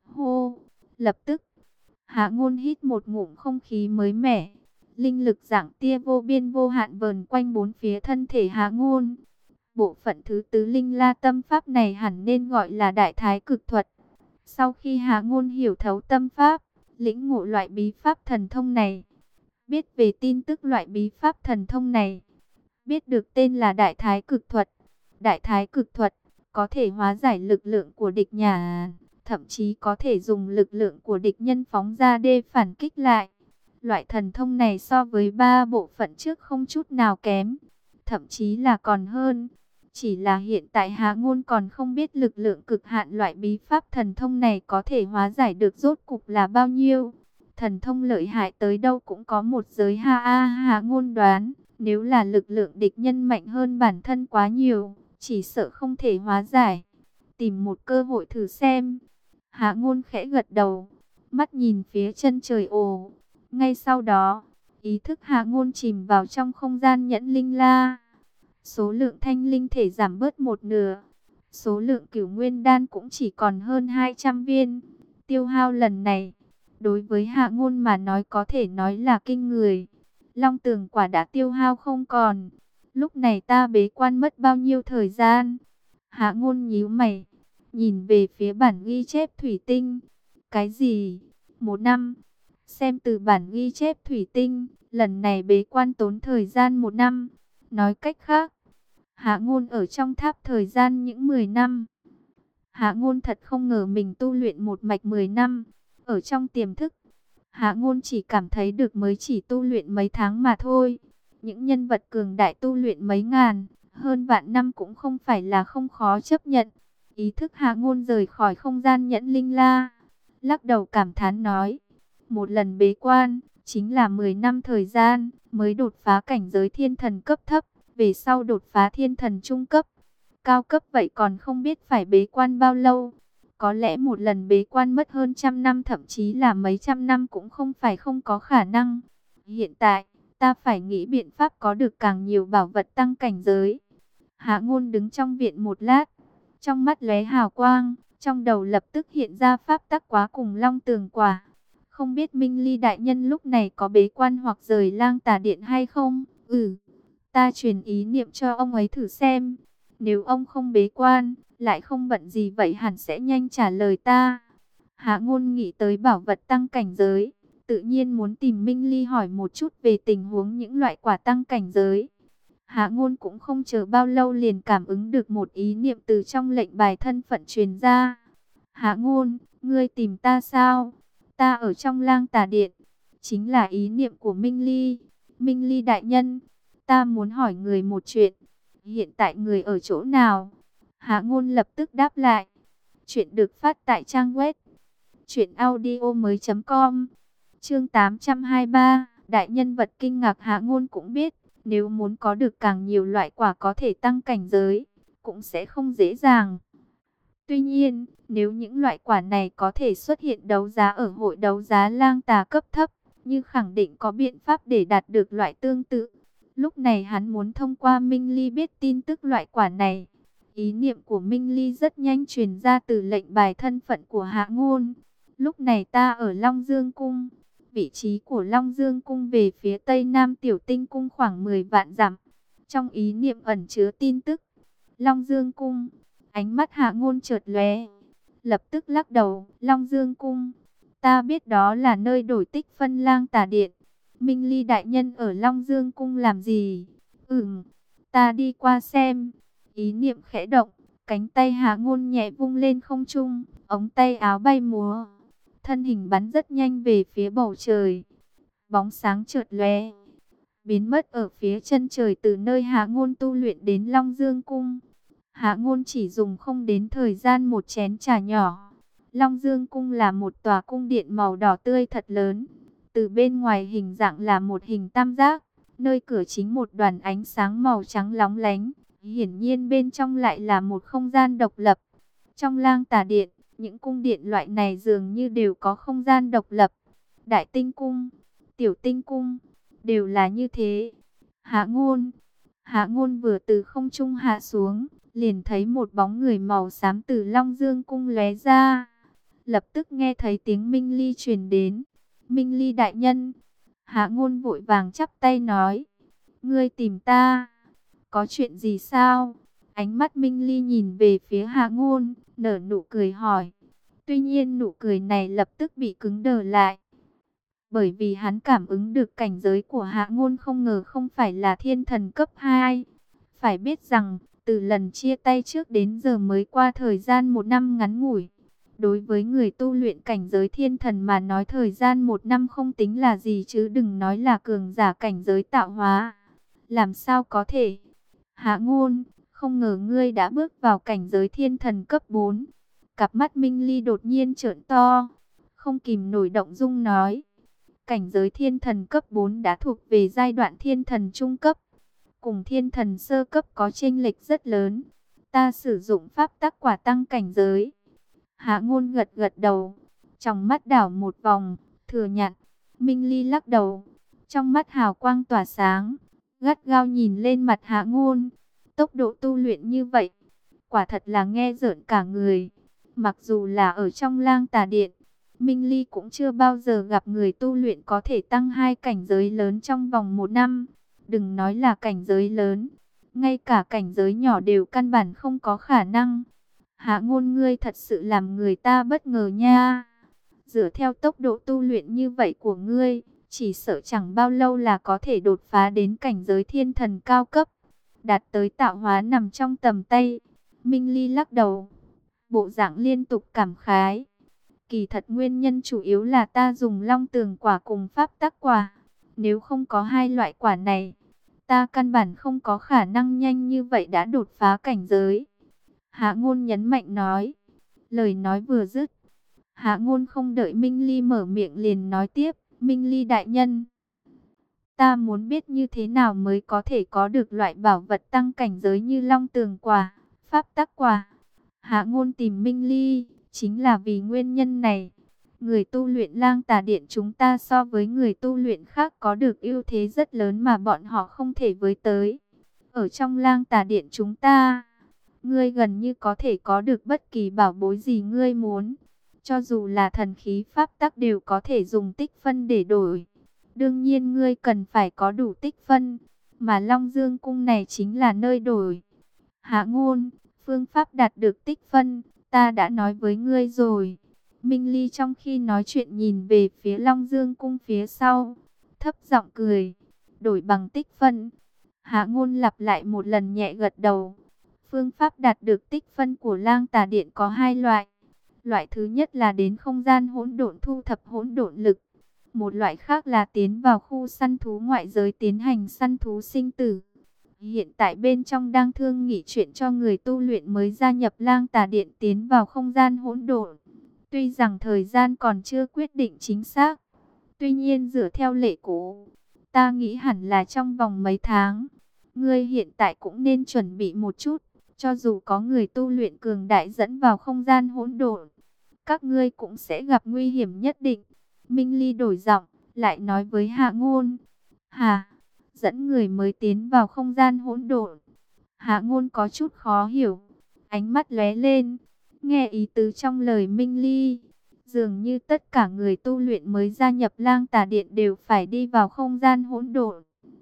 Hô, lập tức, Hạ Ngôn hít một ngụm không khí mới mẻ. Linh lực dạng tia vô biên vô hạn vờn quanh bốn phía thân thể Hạ Ngôn. Bộ phận thứ 4 Linh La Tâm Pháp này hẳn nên gọi là Đại Thái Cực Thuật. Sau khi Hạ Ngôn hiểu thấu tâm pháp, lĩnh ngộ loại bí pháp thần thông này, biết về tin tức loại bí pháp thần thông này, biết được tên là Đại Thái Cực Thuật. Đại Thái Cực Thuật có thể hóa giải lực lượng của địch nhà, thậm chí có thể dùng lực lượng của địch nhân phóng ra để phản kích lại. Loại thần thông này so với 3 bộ phận trước không chút nào kém, thậm chí là còn hơn. Chỉ là hiện tại Hạ Ngôn còn không biết lực lượng cực hạn loại bí pháp thần thông này có thể hóa giải được rốt cục là bao nhiêu. Thần thông lợi hại tới đâu cũng có một giới hạn. Hạ Ngôn đoán, nếu là lực lượng địch nhân mạnh hơn bản thân quá nhiều, chỉ sợ không thể hóa giải. Tìm một cơ hội thử xem. Hạ Ngôn khẽ gật đầu, mắt nhìn phía chân trời ồ. Ngay sau đó, ý thức Hạ Ngôn chìm vào trong không gian nhẫn linh la. Số lượng thanh linh thể giảm bớt một nửa. Số lượng cửu nguyên đan cũng chỉ còn hơn 200 viên. Tiêu hao lần này, đối với Hạ Ngôn mà nói có thể nói là kinh người. Long tường quả đã tiêu hao không còn. Lúc này ta bế quan mất bao nhiêu thời gian? Hạ Ngôn nhíu mày, nhìn về phía bản ghi chép thủy tinh. Cái gì? 1 năm? Xem từ bản ghi chép thủy tinh, lần này bế quan tốn thời gian 1 năm. Nói cách khác, Hạ Ngôn ở trong tháp thời gian những 10 năm. Hạ Ngôn thật không ngờ mình tu luyện một mạch 10 năm. Ở trong tiềm thức, Hạ Ngôn chỉ cảm thấy được mới chỉ tu luyện mấy tháng mà thôi. Những nhân vật cường đại tu luyện mấy ngàn, hơn vạn năm cũng không phải là không khó chấp nhận. Ý thức Hạ Ngôn rời khỏi không gian nhẫn linh la, lắc đầu cảm thán nói, một lần bế quan chính là 10 năm thời gian mới đột phá cảnh giới thiên thần cấp thấp, về sau đột phá thiên thần trung cấp. Cao cấp vậy còn không biết phải bế quan bao lâu. Có lẽ một lần bế quan mất hơn 100 năm, thậm chí là mấy trăm năm cũng không phải không có khả năng. Hiện tại, ta phải nghĩ biện pháp có được càng nhiều bảo vật tăng cảnh giới. Hạ Ngôn đứng trong viện một lát, trong mắt lóe hào quang, trong đầu lập tức hiện ra pháp tắc quá cùng long tường quả. Không biết Minh Ly đại nhân lúc này có bế quan hoặc rời Lang Tà Điện hay không? Ta truyền ý niệm cho ông ấy thử xem. Nếu ông không bế quan, lại không bận gì vậy hẳn sẽ nhanh trả lời ta. Hạ Ngôn nghĩ tới bảo vật tăng cảnh giới, tự nhiên muốn tìm Minh Ly hỏi một chút về tình huống những loại quả tăng cảnh giới. Hạ Ngôn cũng không chờ bao lâu liền cảm ứng được một ý niệm từ trong lệnh bài thân phận truyền ra. Hạ Ngôn, ngươi tìm ta sao? Ta ở trong Lang Tà Điện. Chính là ý niệm của Minh Ly. Minh Ly đại nhân, ta muốn hỏi người một chuyện. Hiện tại người ở chỗ nào? Hạ Ngôn lập tức đáp lại. Chuyện được phát tại trang web truyệnaudiomoi.com. Chương 823, đại nhân vật kinh ngạc. Hạ Ngôn cũng biết, nếu muốn có được càng nhiều loại quả có thể tăng cảnh giới, cũng sẽ không dễ dàng. Tuy nhiên, nếu những loại quả này có thể xuất hiện đấu giá ở hội đấu giá Lang Tà cấp thấp, như khẳng định có biện pháp để đạt được loại tương tự. Lúc này hắn muốn thông qua Minh Ly biết tin tức loại quả này. Ý niệm của Minh Ly rất nhanh truyền ra từ lệnh bài thân phận của Hạ Ngôn. Lúc này ta ở Long Dương Cung. Vị trí của Long Dương Cung về phía tây nam Tiểu Tinh Cung khoảng 10 vạn dặm. Trong ý niệm ẩn chứa tin tức. Long Dương Cung. Ánh mắt Hạ Ngôn chợt lóe, lập tức lắc đầu. Long Dương Cung, ta biết đó là nơi đổi tích phân Lang Tà Điện. Minh Ly đại nhân ở Long Dương Cung làm gì? Ta đi qua xem. Ý niệm khẽ động, cánh tay Hạ Ngôn nhẹ vung lên không trung, ống tay áo bay múa, thân hình bắn rất nhanh về phía bầu trời. Bóng sáng chợt lóe, biến mất ở phía chân trời từ nơi Hạ Ngôn tu luyện đến Long Dương Cung. Hạ Ngôn chỉ dùng không đến thời gian một chén trà nhỏ. Long Dương Cung là một tòa cung điện màu đỏ tươi thật lớn. Từ bên ngoài hình dạng là một hình tam giác, nơi cửa chính một đoàn ánh sáng màu trắng lóng lánh. Hiển nhiên bên trong lại là một không gian độc lập. Trong Lang Tà Điện, những cung điện loại này dường như đều có không gian độc lập. Đại Tinh Cung, Tiểu Tinh Cung, đều là như thế. Hạ Ngôn vừa từ không trung hạ xuống, liền thấy một bóng người màu xám từ Long Dương Cung lóe ra. Lập tức nghe thấy tiếng Minh Ly truyền đến. Minh Ly đại nhân. Hạ Ngôn vội vàng chắp tay nói, ngươi tìm ta, có chuyện gì sao? Ánh mắt Minh Ly nhìn về phía Hạ Ngôn, nở nụ cười hỏi. Tuy nhiên nụ cười này lập tức bị cứng đờ lại, bởi vì hắn cảm ứng được cảnh giới của Hạ Ngôn không ngờ không phải là thiên thần cấp 2. Phải biết rằng, từ lần chia tay trước đến giờ mới qua thời gian 1 năm ngắn ngủi. Đối với người tu luyện cảnh giới thiên thần mà nói thời gian 1 năm không tính là gì chứ đừng nói là cường giả cảnh giới tạo hóa. Làm sao có thể? Hạ Ngôn, không ngờ ngươi đã bước vào cảnh giới thiên thần cấp 4. Cặp mắt Minh Ly đột nhiên trợn to, không kìm nổi động dung nói. Cảnh giới thiên thần cấp 4 đã thuộc về giai đoạn thiên thần trung cấp. Cùng thiên thần sơ cấp có chênh lệch rất lớn. Ta sử dụng pháp tắc quả tăng cảnh giới. Hạ Ngôn gật gật đầu, trong mắt đảo một vòng, thừa nhận. Minh Ly lắc đầu, trong mắt hào quang tỏa sáng, gắt gao nhìn lên mặt Hạ Ngôn. Tốc độ tu luyện như vậy, quả thật là nghe rợn cả người. Mặc dù là ở trong Lang Tà Điện, Minh Ly cũng chưa bao giờ gặp người tu luyện có thể tăng 2 cảnh giới lớn trong vòng 1 năm. Đừng nói là cảnh giới lớn, ngay cả cảnh giới nhỏ đều căn bản không có khả năng. Hạ Ngôn, ngươi thật sự làm người ta bất ngờ nha. Dựa theo tốc độ tu luyện như vậy của ngươi, chỉ sợ chẳng bao lâu là có thể đột phá đến cảnh giới thiên thần cao cấp, đạt tới tạo hóa nằm trong tầm tay. Minh Ly lắc đầu, bộ dạng liên tục cảm khái. Kỳ thật nguyên nhân chủ yếu là ta dùng long tường quả cùng pháp tắc quả. Nếu không có hai loại quả này, ta căn bản không có khả năng nhanh như vậy đã đột phá cảnh giới. Hạ Ngôn nhấn mạnh nói. Lời nói vừa dứt, Hạ Ngôn không đợi Minh Ly mở miệng liền nói tiếp. Minh Ly đại nhân, ta muốn biết như thế nào mới có thể có được loại bảo vật tăng cảnh giới như long tường quả, pháp tắc quả. Hạ Ngôn tìm Minh Ly chính là vì nguyên nhân này. Người tu luyện Lang Tà Điện chúng ta so với người tu luyện khác có được ưu thế rất lớn mà bọn họ không thể với tới. Ở trong Lang Tà Điện chúng ta, ngươi gần như có thể có được bất kỳ bảo bối gì ngươi muốn. Cho dù là thần khí pháp tắc đều có thể dùng tích phân để đổi. Đương nhiên ngươi cần phải có đủ tích phân, mà Long Dương Cung này chính là nơi đổi. Hạ Ngôn, phương pháp đạt được tích phân, ta đã nói với ngươi rồi. Minh Ly trong khi nói chuyện nhìn về phía Long Dương Cung phía sau, thấp giọng cười. Đổi bằng tích phân. Hạ Ngôn lặp lại một lần nhẹ gật đầu. Phương pháp đạt được tích phân của Lang Tà Điện có hai loại. Loại thứ nhất là đến không gian hỗn độn thu thập hỗn độn lực. Một loại khác là tiến vào khu săn thú ngoại giới tiến hành săn thú sinh tử. Hiện tại bên trong đang thương nghị chuyện cho người tu luyện mới gia nhập Lang Tà Điện tiến vào không gian hỗn độn. Tuy rằng thời gian còn chưa quyết định chính xác, tuy nhiên dựa theo lệ cũ, ta nghĩ hẳn là trong vòng mấy tháng. Ngươi hiện tại cũng nên chuẩn bị một chút, cho dù có người tu luyện cường đại dẫn vào không gian hỗn độn, các ngươi cũng sẽ gặp nguy hiểm nhất định. Minh Ly đổi giọng, lại nói với Hạ Ngôn. Hà, dẫn người mới tiến vào không gian hỗn độn. Hạ Ngôn có chút khó hiểu, ánh mắt lóe lên, nghe ý tứ trong lời Minh Ly. Dường như tất cả người tu luyện mới gia nhập Lang Tà Điện đều phải đi vào không gian hỗn độn.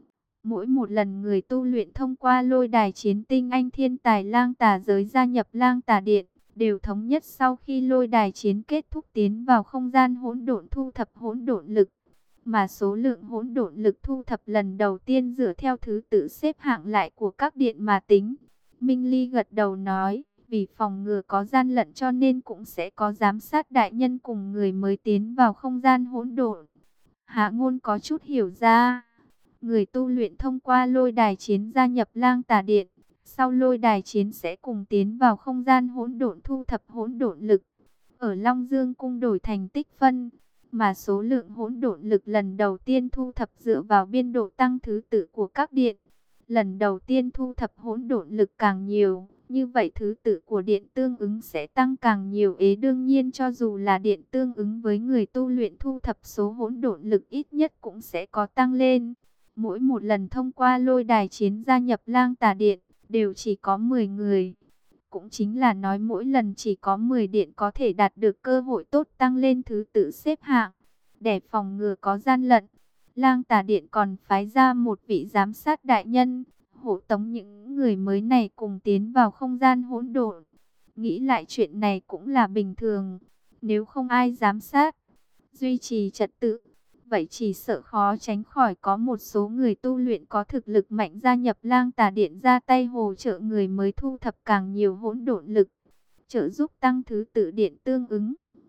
Mỗi một lần người tu luyện thông qua lôi đài chiến tinh anh thiên tài Lang Tà giới gia nhập Lang Tà Điện, đều thống nhất sau khi lôi đài chiến kết thúc tiến vào không gian hỗn độn thu thập hỗn độn lực. Mà số lượng hỗn độn lực thu thập lần đầu tiên dựa theo thứ tự xếp hạng lại của các điện mà tính. Minh Ly gật đầu nói, vì phòng ngừa có gian lận cho nên cũng sẽ có giám sát đại nhân cùng người mới tiến vào không gian hỗn độn. Hạ Ngôn có chút hiểu ra. Người tu luyện thông qua lôi đài chiến gia nhập Lang Tà Điện, sau lôi đài chiến sẽ cùng tiến vào không gian hỗn độn thu thập hỗn độn lực. Ở Long Dương Cung đổi thành tích phân, mà số lượng hỗn độn lực lần đầu tiên thu thập dựa vào biên độ tăng thứ tự của các điện. Lần đầu tiên thu thập hỗn độn lực càng nhiều, như vậy thứ tự của điện tương ứng sẽ tăng càng nhiều. Đương nhiên cho dù là điện tương ứng với người tu luyện thu thập số hỗn độn lực ít nhất cũng sẽ có tăng lên. Mỗi một lần thông qua lôi đài chiến gia nhập Lang Tà Điện, đều chỉ có 10 người. Cũng chính là nói mỗi lần chỉ có 10 điện có thể đạt được cơ hội tốt tăng lên thứ tự xếp hạng. Để phòng ngừa có gian lận, Lang Tà Điện còn phái ra một vị giám sát đại nhân, hộ tống những người mới này cùng tiến vào không gian hỗn độn. Nghĩ lại chuyện này cũng là bình thường. Nếu không ai giám sát, duy trì trật tự, vậy chỉ sợ khó tránh khỏi có một số người tu luyện có thực lực mạnh gia nhập Lang Tà Điện ra tay hỗ trợ người mới thu thập càng nhiều hỗn độn lực, trợ giúp tăng thứ tự điện tương ứng.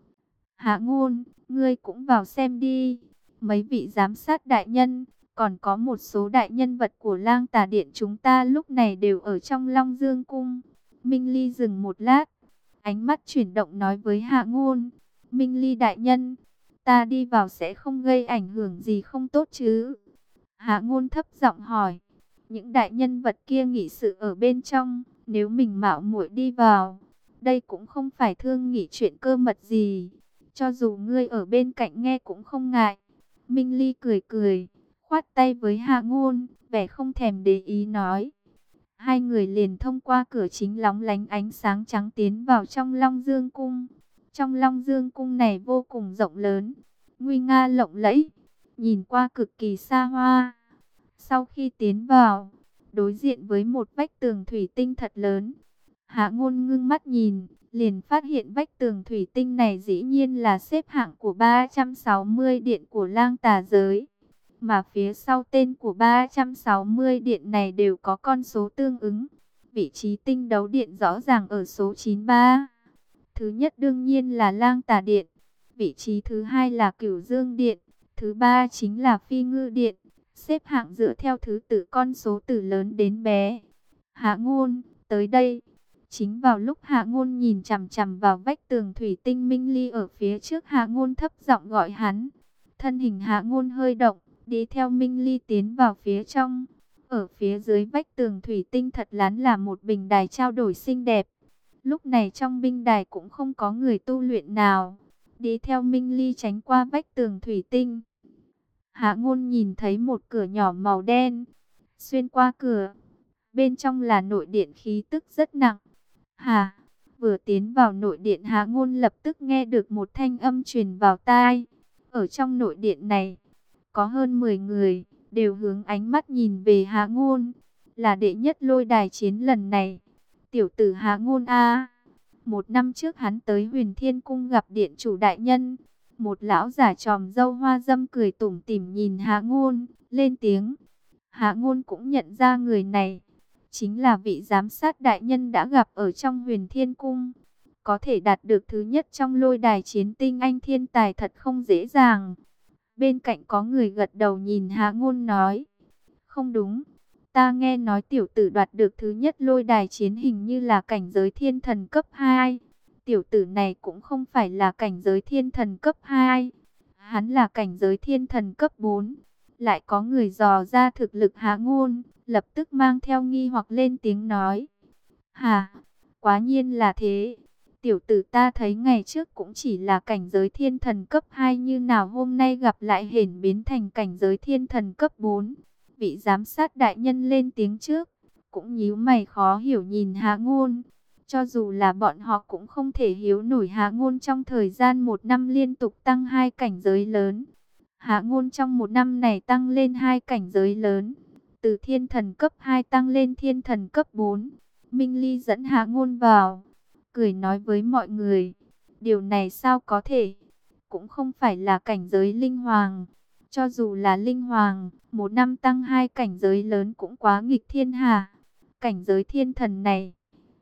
Hạ Ngôn, ngươi cũng vào xem đi. Mấy vị giám sát đại nhân, còn có một số đại nhân vật của Lang Tà Điện chúng ta lúc này đều ở trong Long Dương Cung. Minh Ly dừng một lát, ánh mắt chuyển động nói với Hạ Ngôn. Minh Ly đại nhân, ta đi vào sẽ không gây ảnh hưởng gì không tốt chứ? Hạ Ngôn thấp giọng hỏi. Những đại nhân vật kia nghị sự ở bên trong, nếu mình mạo muội đi vào, đây cũng không phải thương nghị chuyện cơ mật gì. Cho dù ngươi ở bên cạnh nghe cũng không ngại. Minh Ly cười cười, khoát tay với Hạ Ngôn, vẻ không thèm để ý nói. Hai người liền thông qua cửa chính lóng lánh ánh sáng trắng tiến vào trong Long Dương Cung. Trong Long Dương Cung này vô cùng rộng lớn, nguy nga lộng lẫy, nhìn qua cực kỳ xa hoa. Sau khi tiến vào, đối diện với một vách tường thủy tinh thật lớn. Hạ Ngôn ngưng mắt nhìn, liền phát hiện vách tường thủy tinh này dĩ nhiên là xếp hạng của 360 điện của Lang Tà giới. Mà phía sau tên của 360 điện này đều có con số tương ứng. Vị trí tinh đấu điện rõ ràng ở số 93. Thứ nhất đương nhiên là Lang Tà điện. Vị trí thứ hai là Cửu Dương điện. Thứ ba chính là Phi Ngư điện. Xếp hạng dựa theo thứ tự con số từ lớn đến bé. Hạ Ngôn, tới đây. Chính vào lúc Hạ Ngôn nhìn chằm chằm vào vách tường thủy tinh, Minh Ly ở phía trước Hạ Ngôn thấp giọng gọi hắn. Thân hình Hạ Ngôn hơi động, đi theo Minh Ly tiến vào phía trong. Ở phía dưới vách tường thủy tinh thật lán là một bình đài trao đổi xinh đẹp. Lúc này trong bình đài cũng không có người tu luyện nào. Đi theo Minh Ly tránh qua vách tường thủy tinh. Hạ Ngôn nhìn thấy một cửa nhỏ màu đen. Xuyên qua cửa, bên trong là nội điện khí tức rất nặng. Vừa tiến vào nội điện, Hạ Ngôn lập tức nghe được một thanh âm truyền vào tai. Ở trong nội điện này, có hơn 10 người, đều hướng ánh mắt nhìn về Hạ Ngôn. Là đệ nhất lôi đài chiến lần này. Tiểu tử Hạ Ngôn a. Một năm trước hắn tới Huyền Thiên Cung gặp điện chủ đại nhân. Một lão giả tròm râu hoa dâm cười tủm tỉm nhìn Hạ Ngôn, lên tiếng. Hạ Ngôn cũng nhận ra người này. Chính là vị giám sát đại nhân đã gặp ở trong Huyền Thiên Cung. Có thể đạt được thứ nhất trong lôi đài chiến tinh anh thiên tài thật không dễ dàng. Bên cạnh có người gật đầu nhìn Hạ Ngôn nói. Không đúng, ta nghe nói tiểu tử đoạt được thứ nhất lôi đài chiến hình như là cảnh giới thiên thần cấp 2. Tiểu tử này cũng không phải là cảnh giới thiên thần cấp 2. Hắn là cảnh giới thiên thần cấp 4. Lại có người dò ra thực lực Hạ Ngôn, lập tức mang theo nghi hoặc lên tiếng nói. Quá nhiên là thế. Tiểu tử ta thấy ngày trước cũng chỉ là cảnh giới thiên thần cấp 2, như nào hôm nay gặp lại hển biến thành cảnh giới thiên thần cấp 4. Vị giám sát đại nhân lên tiếng trước, cũng nhíu mày khó hiểu nhìn Hạ Ngôn. Cho dù là bọn họ cũng không thể hiểu nổi Hạ Ngôn trong thời gian 1 năm liên tục tăng 2 cảnh giới lớn. Hạ Ngôn trong 1 năm này tăng lên 2 cảnh giới lớn, từ thiên thần cấp 2 tăng lên thiên thần cấp 4. Minh Ly dẫn Hạ Ngôn vào, cười nói với mọi người, điều này sao có thể, cũng không phải là cảnh giới linh hoàng. Cho dù là linh hoàng, 1 năm tăng 2 cảnh giới lớn cũng quá nghịch thiên hà. Cảnh giới thiên thần này,